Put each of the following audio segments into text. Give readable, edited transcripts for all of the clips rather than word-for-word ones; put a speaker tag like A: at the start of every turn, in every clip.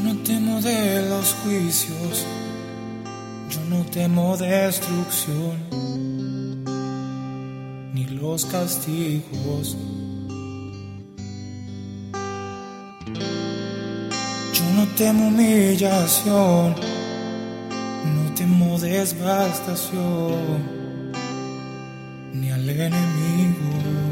A: no temo de los juicios, yo no temo destrucción, ni los castigos. Yo no temo humillación, no temo devastación, ni al enemigo.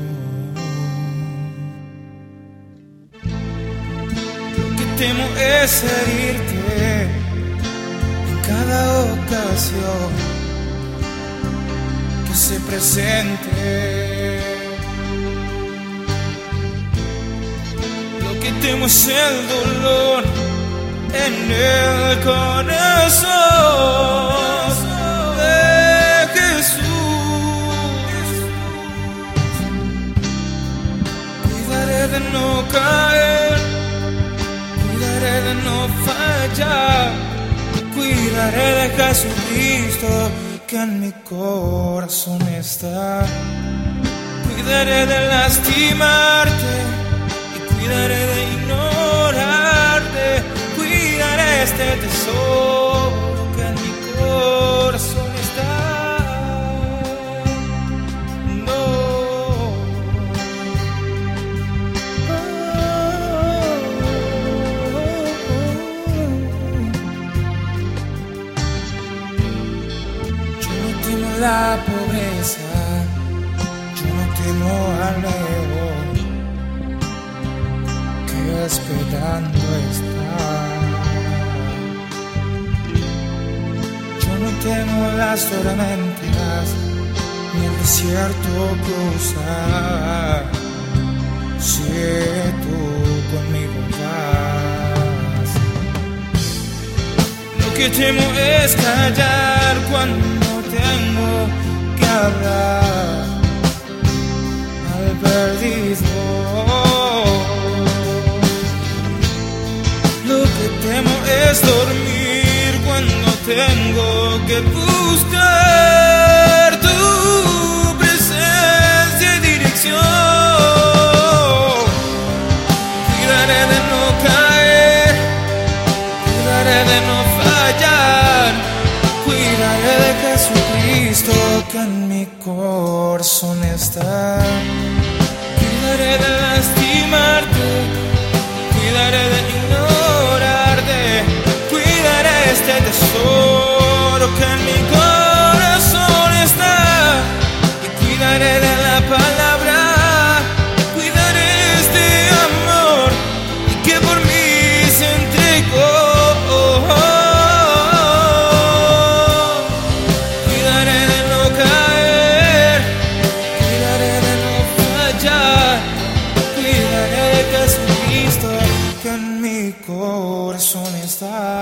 A: Lo que temo es herirte en cada ocasión que se presente. Lo que temo es el dolor en el corazón de Jesús. Cuidaré de no caer, cuidaré de no fallar, cuidaré de Jesucristo que en mi corazón está. Cuidaré de lastimarte y cuidaré de ignorarte, cuidaré este tesoro que en mi corazón está. No. Yo no temo la pobreza, yo no temo al león que esperando está. Yo no temo las tormentas ni el desierto cruzar, si tú conmigo vas. Lo que temo es callar cuando tengo que hablar al perdido. Lo que temo es dormir cuando tengo que buscar tu presencia y dirección. Cuidaré de no caer, cuidaré de no fallar, cuidaré de Jesucristo que en mi corazón está. Cuidaré de lastimarte, cuidaré de ignorarte, cuidaré este tesoro que en mi corazón está. Y cuidaré de la palabra, cuidaré este amor y que por mí se entregó. Cuidaré de no caer, cuidaré de no fallar, cuidaré de Jesucristo que en mi corazón está.